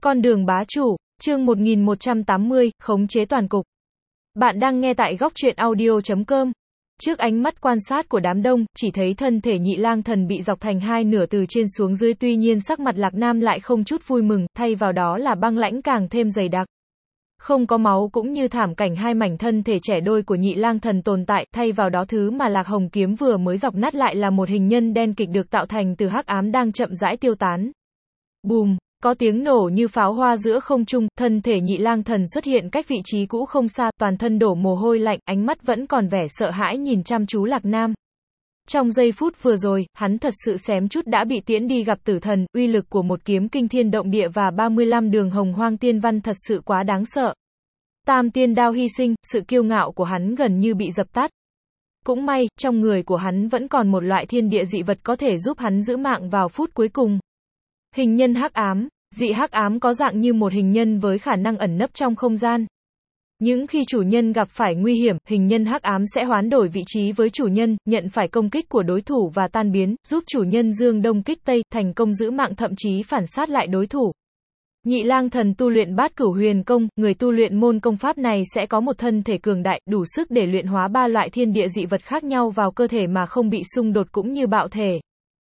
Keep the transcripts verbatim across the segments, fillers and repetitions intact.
Con đường bá chủ, chương một nghìn một trăm tám mươi, khống chế toàn cục. Bạn đang nghe tại góc truyện audio chấm com. Trước ánh mắt quan sát của đám đông, chỉ thấy thân thể Nhị Lang Thần bị dọc thành hai nửa từ trên xuống dưới, tuy nhiên sắc mặt Lạc Nam lại không chút vui mừng, thay vào đó là băng lãnh càng thêm dày đặc. Không có máu cũng như thảm cảnh hai mảnh thân thể trẻ đôi của Nhị Lang Thần tồn tại, thay vào đó thứ mà Lạc Hồng kiếm vừa mới dọc nát lại là một hình nhân đen kịch được tạo thành từ hắc ám đang chậm rãi tiêu tán. Bùm! Có tiếng nổ như pháo hoa giữa không trung, thân thể Nhị Lang Thần xuất hiện cách vị trí cũ không xa, toàn thân đổ mồ hôi lạnh, ánh mắt vẫn còn vẻ sợ hãi nhìn chăm chú Lạc Nam. Trong giây phút vừa rồi, hắn thật sự xém chút đã bị tiễn đi gặp tử thần, uy lực của một kiếm kinh thiên động địa và ba mươi lăm đường hồng hoang tiên văn thật sự quá đáng sợ. Tam tiên đao hy sinh, sự kiêu ngạo của hắn gần như bị dập tắt. Cũng may, trong người của hắn vẫn còn một loại thiên địa dị vật có thể giúp hắn giữ mạng vào phút cuối cùng. Hình nhân hắc ám. Dị hắc ám có dạng như một hình nhân với khả năng ẩn nấp trong không gian. Những khi chủ nhân gặp phải nguy hiểm, hình nhân hắc ám sẽ hoán đổi vị trí với chủ nhân, nhận phải công kích của đối thủ và tan biến, giúp chủ nhân dương đông kích tây, thành công giữ mạng, thậm chí phản sát lại đối thủ. Nhị Lang Thần tu luyện Bát Cửu Huyền Công, người tu luyện môn công pháp này sẽ có một thân thể cường đại, đủ sức để luyện hóa ba loại thiên địa dị vật khác nhau vào cơ thể mà không bị xung đột cũng như bạo thể.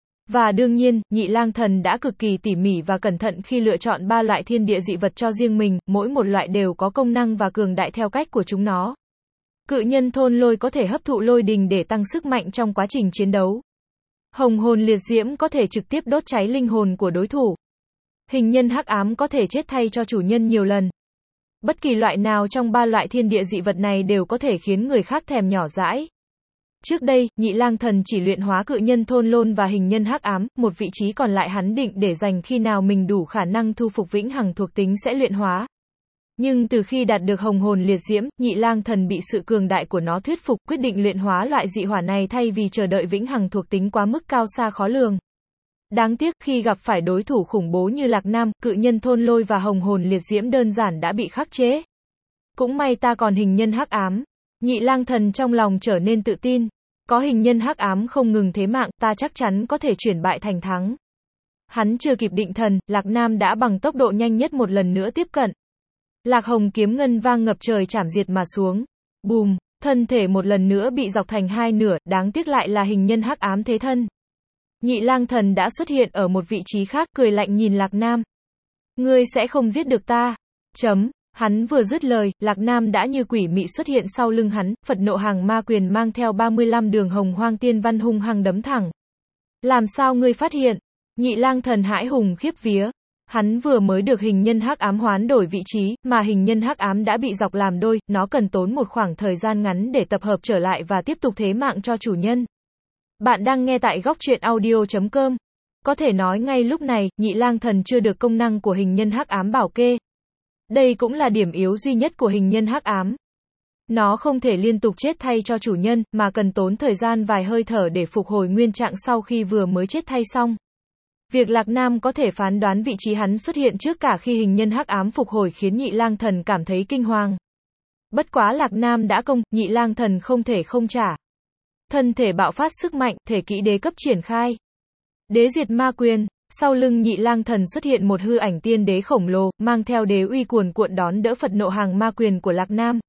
Và đương nhiên, Nhị Lang Thần đã cực kỳ tỉ mỉ và cẩn thận khi lựa chọn ba loại thiên địa dị vật cho riêng mình, mỗi một loại đều có công năng và cường đại theo cách của chúng nó. Cự nhân thôn lôi có thể hấp thụ lôi đình để tăng sức mạnh trong quá trình chiến đấu. Hồng hồn liệt diễm có thể trực tiếp đốt cháy linh hồn của đối thủ. Hình nhân hắc ám có thể chết thay cho chủ nhân nhiều lần. Bất kỳ loại nào trong ba loại thiên địa dị vật này đều có thể khiến người khác thèm nhỏ dãi. Trước đây, Nhị Lang Thần chỉ luyện hóa cự nhân thôn lôn và hình nhân hắc ám, một vị trí còn lại hắn định để dành khi nào mình đủ khả năng thu phục vĩnh hằng thuộc tính sẽ luyện hóa. Nhưng từ khi đạt được hồng hồn liệt diễm, Nhị Lang Thần bị sự cường đại của nó thuyết phục, quyết định luyện hóa loại dị hỏa này thay vì chờ đợi vĩnh hằng thuộc tính quá mức cao xa khó lường. Đáng tiếc, khi gặp phải đối thủ khủng bố như Lạc Nam, cự nhân thôn lôi và hồng hồn liệt diễm đơn giản đã bị khắc chế. Cũng may ta còn hình nhân hắc ám. Nhị Lang Thần trong lòng trở nên tự tin. Có hình nhân hắc ám không ngừng thế mạng, ta chắc chắn có thể chuyển bại thành thắng. Hắn chưa kịp định thần, Lạc Nam đã bằng tốc độ nhanh nhất một lần nữa tiếp cận. Lạc Hồng kiếm ngân vang ngập trời chảm diệt mà xuống. Bùm, thân thể một lần nữa bị dọc thành hai nửa, đáng tiếc lại là hình nhân hắc ám thế thân. Nhị Lang Thần đã xuất hiện ở một vị trí khác, cười lạnh nhìn Lạc Nam. Ngươi sẽ không giết được ta. Chấm. Hắn vừa dứt lời, Lạc Nam đã như quỷ mị xuất hiện sau lưng hắn, Phật nộ hàng ma quyền mang theo ba mươi lăm đường hồng hoang tiên văn hung hăng đấm thẳng. Làm sao ngươi phát hiện? Nhị Lang Thần hãi hùng khiếp vía. Hắn vừa mới được hình nhân hắc ám hoán đổi vị trí, mà hình nhân hắc ám đã bị dọc làm đôi, nó cần tốn một khoảng thời gian ngắn để tập hợp trở lại và tiếp tục thế mạng cho chủ nhân. Bạn đang nghe tại góc truyện audio chấm com. Có thể nói ngay lúc này, Nhị Lang Thần chưa được công năng của hình nhân hắc ám bảo kê. Đây cũng là điểm yếu duy nhất của hình nhân hắc ám. Nó không thể liên tục chết thay cho chủ nhân, mà cần tốn thời gian vài hơi thở để phục hồi nguyên trạng sau khi vừa mới chết thay xong. Việc Lạc Nam có thể phán đoán vị trí hắn xuất hiện trước cả khi hình nhân hắc ám phục hồi khiến Nhị Lang Thần cảm thấy kinh hoàng. Bất quá Lạc Nam đã công, Nhị Lang Thần không thể không trả. Thân thể bạo phát sức mạnh, thể kỹ đế cấp triển khai. Đế diệt ma quyền. Sau lưng Nhị Lang Thần xuất hiện một hư ảnh tiên đế khổng lồ, mang theo đế uy cuồn cuộn đón đỡ Phật nộ hàng ma quyền của Lạc Nam.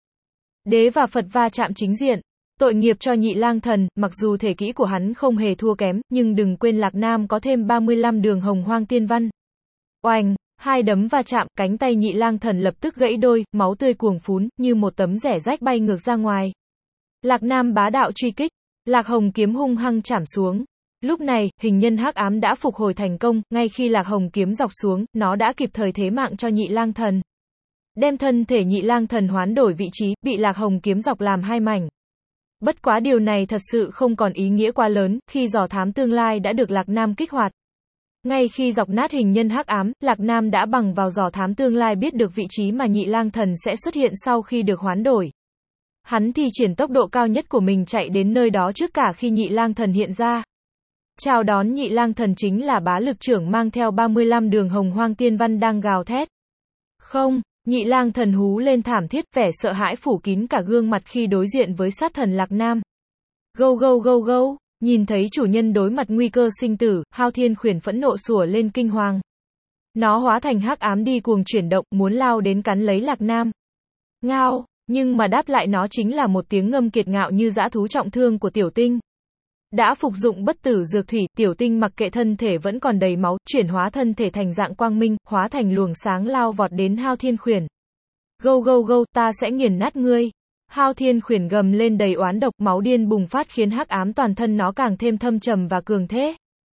Đế và Phật va chạm chính diện. Tội nghiệp cho Nhị Lang Thần, mặc dù thể kỹ của hắn không hề thua kém, nhưng đừng quên Lạc Nam có thêm ba mươi lăm đường hồng hoang tiên văn. Oanh, hai đấm va chạm, cánh tay Nhị Lang Thần lập tức gãy đôi, máu tươi cuồng phún, như một tấm rẻ rách bay ngược ra ngoài. Lạc Nam bá đạo truy kích, Lạc Hồng kiếm hung hăng chảm xuống. Lúc này, hình nhân hắc ám đã phục hồi thành công, ngay khi Lạc Hồng kiếm dọc xuống, nó đã kịp thời thế mạng cho Nhị Lang Thần. Đem thân thể Nhị Lang Thần hoán đổi vị trí, bị Lạc Hồng kiếm dọc làm hai mảnh. Bất quá điều này thật sự không còn ý nghĩa quá lớn, khi dò thám tương lai đã được Lạc Nam kích hoạt. Ngay khi dọc nát hình nhân hắc ám, Lạc Nam đã bằng vào dò thám tương lai biết được vị trí mà Nhị Lang Thần sẽ xuất hiện sau khi được hoán đổi. Hắn thi triển tốc độ cao nhất của mình chạy đến nơi đó trước cả khi Nhị Lang Thần hiện ra. Chào đón Nhị Lang Thần chính là bá lực trưởng mang theo ba mươi lăm đường hồng hoang tiên văn đang gào thét. Không, Nhị Lang Thần hú lên thảm thiết, vẻ sợ hãi phủ kín cả gương mặt khi đối diện với sát thần Lạc Nam. Gâu gâu gâu gâu, nhìn thấy chủ nhân đối mặt nguy cơ sinh tử, Hao Thiên Khuyển phẫn nộ sủa lên kinh hoàng. Nó hóa thành hắc ám đi cuồng chuyển động, muốn lao đến cắn lấy Lạc Nam. Ngao, nhưng mà đáp lại nó chính là một tiếng ngâm kiệt ngạo như dã thú trọng thương của Tiểu Tinh. Đã phục dụng bất tử dược thủy, Tiểu Tinh mặc kệ thân thể vẫn còn đầy máu, chuyển hóa thân thể thành dạng quang minh, hóa thành luồng sáng lao vọt đến Hao Thiên Khuyển. Gâu gâu gâu, ta sẽ nghiền nát ngươi. Hao Thiên Khuyển gầm lên đầy oán độc, máu điên bùng phát khiến hắc ám toàn thân nó càng thêm thâm trầm và cường thế.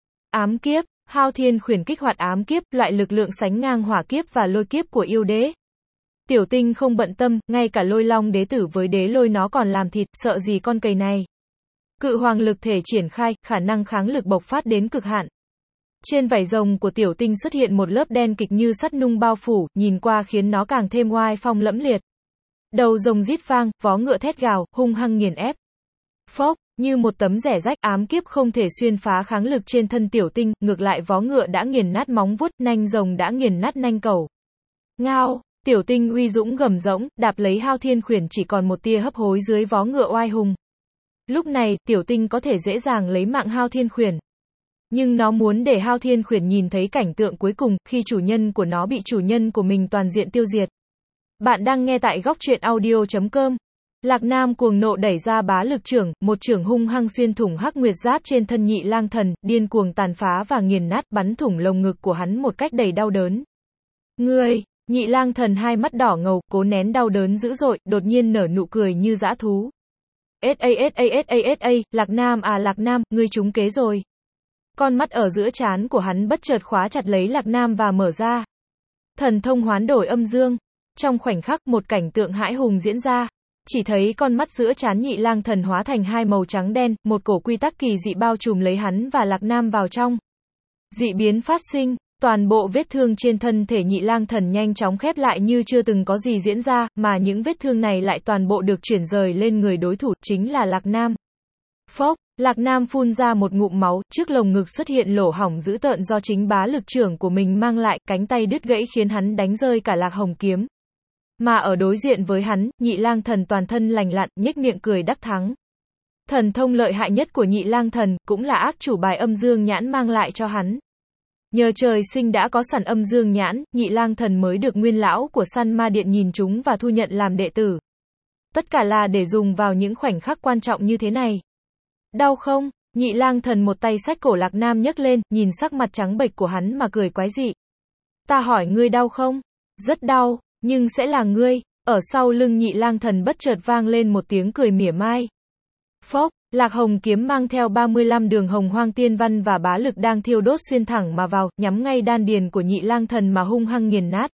Ám kiếp, Hao Thiên Khuyển kích hoạt ám kiếp, loại lực lượng sánh ngang hỏa kiếp và lôi kiếp của yêu đế. Tiểu Tinh không bận tâm, ngay cả Lôi Long đế tử với đế lôi nó còn làm thịt, sợ gì con cầy này. Cự hoàng lực thể triển khai, khả năng kháng lực bộc phát đến cực hạn. Trên vảy rồng của Tiểu Tinh xuất hiện một lớp đen kịch như sắt nung bao phủ, nhìn qua khiến nó càng thêm oai phong lẫm liệt. Đầu rồng rít vang, vó ngựa thét gào, hung hăng nghiền ép. Phốc, như một tấm rẻ rách, ám kiếp không thể xuyên phá kháng lực trên thân Tiểu Tinh, ngược lại vó ngựa đã nghiền nát móng vuốt, nanh rồng đã nghiền nát nanh cẩu. Ngao, Tiểu Tinh uy dũng gầm rỗng, đạp lấy Hao Thiên Khuyển chỉ còn một tia hấp hối dưới vó ngựa oai hùng. Lúc này, Tiểu Tinh có thể dễ dàng lấy mạng Hao Thiên Khuyển. Nhưng nó muốn để Hao Thiên Khuyển nhìn thấy cảnh tượng cuối cùng, khi chủ nhân của nó bị chủ nhân của mình toàn diện tiêu diệt. Bạn đang nghe tại góc truyện audio chấm com. Lạc Nam cuồng nộ đẩy ra bá lực chưởng, một chưởng hung hăng xuyên thủng hắc nguyệt giáp trên thân Nhị Lang Thần, điên cuồng tàn phá và nghiền nát, bắn thủng lồng ngực của hắn một cách đầy đau đớn. Ngươi, Nhị Lang Thần hai mắt đỏ ngầu, cố nén đau đớn dữ dội, đột nhiên nở nụ cười như dã thú. ét a ét a ét a ét a, Lạc Nam à Lạc Nam, ngươi trúng kế rồi. Con mắt ở giữa trán của hắn bất chợt khóa chặt lấy Lạc Nam và mở ra. Thần thông hoán đổi âm dương. Trong khoảnh khắc, một cảnh tượng hãi hùng diễn ra. Chỉ thấy con mắt giữa trán Nhị Lang Thần hóa thành hai màu trắng đen, một cổ quy tắc kỳ dị bao trùm lấy hắn và Lạc Nam vào trong. Dị biến phát sinh, toàn bộ vết thương trên thân thể Nhị Lang Thần nhanh chóng khép lại như chưa từng có gì diễn ra, mà những vết thương này lại toàn bộ được chuyển rời lên người đối thủ, chính là Lạc Nam. Phốc, Lạc Nam phun ra một ngụm máu, trước lồng ngực xuất hiện lỗ hổng dữ tợn do chính bá lực chưởng của mình mang lại, cánh tay đứt gãy khiến hắn đánh rơi cả Lạc Hồng kiếm. Mà ở đối diện với hắn, Nhị Lang Thần toàn thân lành lặn, nhếch miệng cười đắc thắng. Thần thông lợi hại nhất của Nhị Lang Thần, cũng là ác chủ bài âm dương nhãn mang lại cho hắn. Nhờ trời sinh đã có sẵn âm dương nhãn, Nhị Lang Thần mới được nguyên lão của Săn Ma Điện nhìn chúng và thu nhận làm đệ tử. Tất cả là để dùng vào những khoảnh khắc quan trọng như thế này. Đau không? Nhị Lang Thần một tay xách cổ Lạc Nam nhấc lên, nhìn sắc mặt trắng bệch của hắn mà cười quái dị. Ta hỏi ngươi đau không? Rất đau, nhưng sẽ là ngươi. Ở sau lưng Nhị Lang Thần bất chợt vang lên một tiếng cười mỉa mai. Phốc, Lạc Hồng kiếm mang theo ba mươi lăm đường hồng hoang tiên văn và bá lực đang thiêu đốt xuyên thẳng mà vào, nhắm ngay đan điền của Nhị Lang Thần mà hung hăng nghiền nát.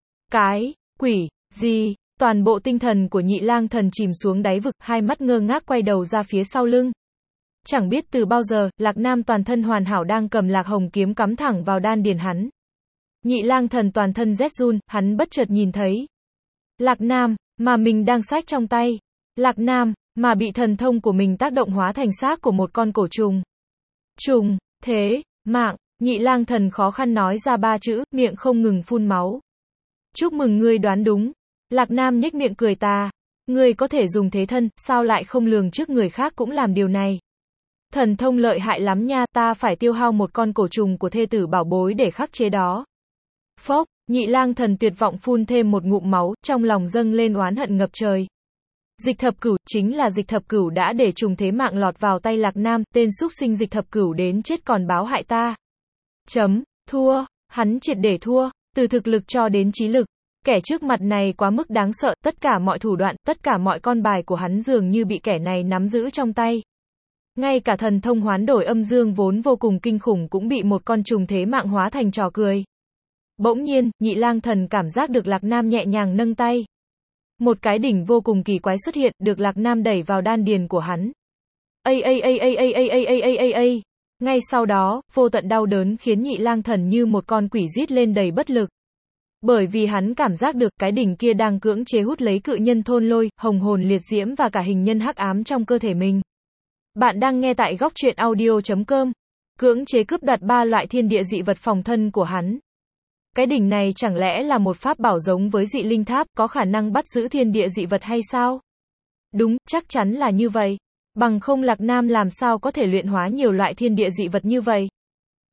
Cái, quỷ, gì? Toàn bộ tinh thần của Nhị Lang Thần chìm xuống đáy vực, hai mắt ngơ ngác quay đầu ra phía sau lưng. Chẳng biết từ bao giờ, Lạc Nam toàn thân hoàn hảo đang cầm Lạc Hồng kiếm cắm thẳng vào đan điền hắn. Nhị Lang Thần toàn thân rét run, hắn bất chợt nhìn thấy Lạc Nam, mà mình đang xách trong tay. Lạc Nam, mà bị thần thông của mình tác động hóa thành xác của một con cổ trùng. Trùng, thế, mạng, Nhị Lang Thần khó khăn nói ra ba chữ, miệng không ngừng phun máu. Chúc mừng ngươi đoán đúng. Lạc Nam nhếch miệng cười tà. Ngươi có thể dùng thế thân, sao lại không lường trước người khác cũng làm điều này. Thần thông lợi hại lắm nha, ta phải tiêu hao một con cổ trùng của thê tử bảo bối để khắc chế đó. Phốc, Nhị Lang Thần tuyệt vọng phun thêm một ngụm máu, trong lòng dâng lên oán hận ngập trời. Dịch thập cửu, chính là dịch thập cửu đã để trùng thế mạng lọt vào tay Lạc Nam, tên súc sinh dịch thập cửu đến chết còn báo hại ta. Chấm, thua, hắn triệt để thua, từ thực lực cho đến trí lực. Kẻ trước mặt này quá mức đáng sợ, tất cả mọi thủ đoạn, tất cả mọi con bài của hắn dường như bị kẻ này nắm giữ trong tay. Ngay cả thần thông hoán đổi âm dương vốn vô cùng kinh khủng cũng bị một con trùng thế mạng hóa thành trò cười. Bỗng nhiên, Nhị Lang Thần cảm giác được Lạc Nam nhẹ nhàng nâng tay. Một cái đỉnh vô cùng kỳ quái xuất hiện, được Lạc Nam đẩy vào đan điền của hắn. Ây ây ây ây ây ây ây ây ây ây ây. Ngay sau đó, vô tận đau đớn khiến Nhị Lang Thần như một con quỷ rít lên đầy bất lực. Bởi vì hắn cảm giác được cái đỉnh kia đang cưỡng chế hút lấy cự nhân thôn lôi, hồng hồn liệt diễm và cả hình nhân hắc ám trong cơ thể mình. Bạn đang nghe tại góc truyện audio chấm com. Cưỡng chế cướp đoạt ba loại thiên địa dị vật phòng thân của hắn. Cái đỉnh này chẳng lẽ là một pháp bảo giống với dị linh tháp, có khả năng bắt giữ thiên địa dị vật hay sao? Đúng, chắc chắn là như vậy. Bằng không Lạc Nam làm sao có thể luyện hóa nhiều loại thiên địa dị vật như vậy?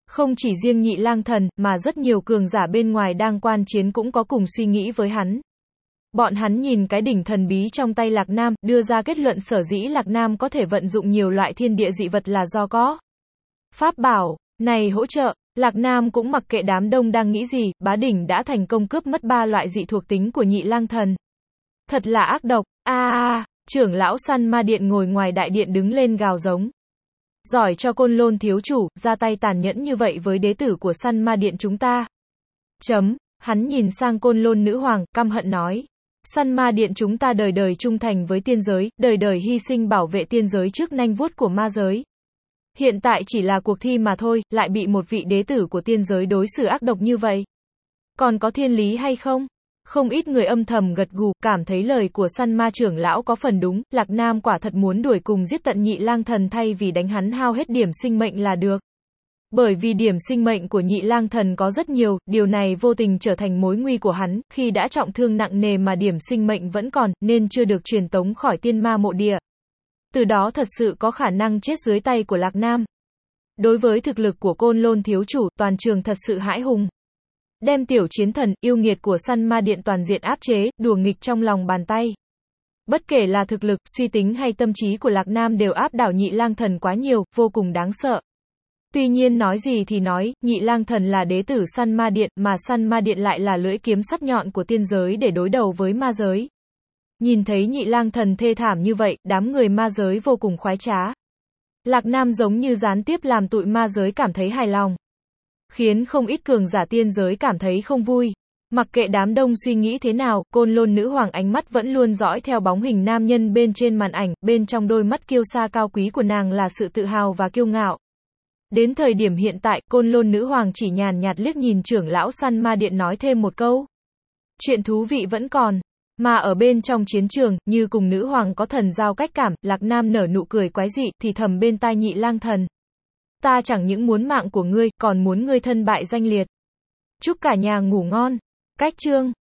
Không chỉ riêng Nhị Lang Thần, mà rất nhiều cường giả bên ngoài đang quan chiến cũng có cùng suy nghĩ với hắn. Bọn hắn nhìn cái đỉnh thần bí trong tay Lạc Nam, đưa ra kết luận sở dĩ Lạc Nam có thể vận dụng nhiều loại thiên địa dị vật là do có pháp bảo này hỗ trợ. Lạc Nam cũng mặc kệ đám đông đang nghĩ gì, bá đỉnh đã thành công cướp mất ba loại dị thuộc tính của Nhị Lang Thần. Thật là ác độc, a a, trưởng lão Săn Ma Điện ngồi ngoài đại điện đứng lên gào giống. Giỏi cho Côn Lôn thiếu chủ, ra tay tàn nhẫn như vậy với đế tử của Săn Ma Điện chúng ta. Chấm, hắn nhìn sang Côn Lôn nữ hoàng, căm hận nói. Săn Ma Điện chúng ta đời đời trung thành với tiên giới, đời đời hy sinh bảo vệ tiên giới trước nanh vuốt của ma giới. Hiện tại chỉ là cuộc thi mà thôi, lại bị một vị đế tử của tiên giới đối xử ác độc như vậy. Còn có thiên lý hay không? Không ít người âm thầm gật gù, cảm thấy lời của Săn Ma trưởng lão có phần đúng, Lạc Nam quả thật muốn đuổi cùng giết tận Nhị Lang Thần thay vì đánh hắn hao hết điểm sinh mệnh là được. Bởi vì điểm sinh mệnh của Nhị Lang Thần có rất nhiều, điều này vô tình trở thành mối nguy của hắn, khi đã trọng thương nặng nề mà điểm sinh mệnh vẫn còn, nên chưa được truyền tống khỏi tiên ma mộ địa. Từ đó thật sự có khả năng chết dưới tay của Lạc Nam. Đối với thực lực của Côn Lôn thiếu chủ, toàn trường thật sự hãi hùng. Đem tiểu chiến thần, yêu nghiệt của Săn Ma Điện toàn diện áp chế, đùa nghịch trong lòng bàn tay. Bất kể là thực lực, suy tính hay tâm trí của Lạc Nam đều áp đảo Nhị Lang Thần quá nhiều, vô cùng đáng sợ. Tuy nhiên nói gì thì nói, Nhị Lang Thần là đế tử Săn Ma Điện, mà Săn Ma Điện lại là lưỡi kiếm sắc nhọn của tiên giới để đối đầu với ma giới. Nhìn thấy Nhị Lang Thần thê thảm như vậy, đám người ma giới vô cùng khoái trá. Lạc Nam giống như gián tiếp làm tụi ma giới cảm thấy hài lòng. Khiến không ít cường giả tiên giới cảm thấy không vui. Mặc kệ đám đông suy nghĩ thế nào, Côn Lôn nữ hoàng ánh mắt vẫn luôn dõi theo bóng hình nam nhân bên trên màn ảnh, bên trong đôi mắt kiêu sa cao quý của nàng là sự tự hào và kiêu ngạo. Đến thời điểm hiện tại, Côn Lôn nữ hoàng chỉ nhàn nhạt liếc nhìn trưởng lão Săn Ma Điện nói thêm một câu. Chuyện thú vị vẫn còn. Mà ở bên trong chiến trường, như cùng nữ hoàng có thần giao cách cảm, Lạc Nam nở nụ cười quái dị, thì thầm bên tai Nhị Lang Thần. Ta chẳng những muốn mạng của ngươi, còn muốn ngươi thân bại danh liệt. Chúc cả nhà ngủ ngon. Cách chương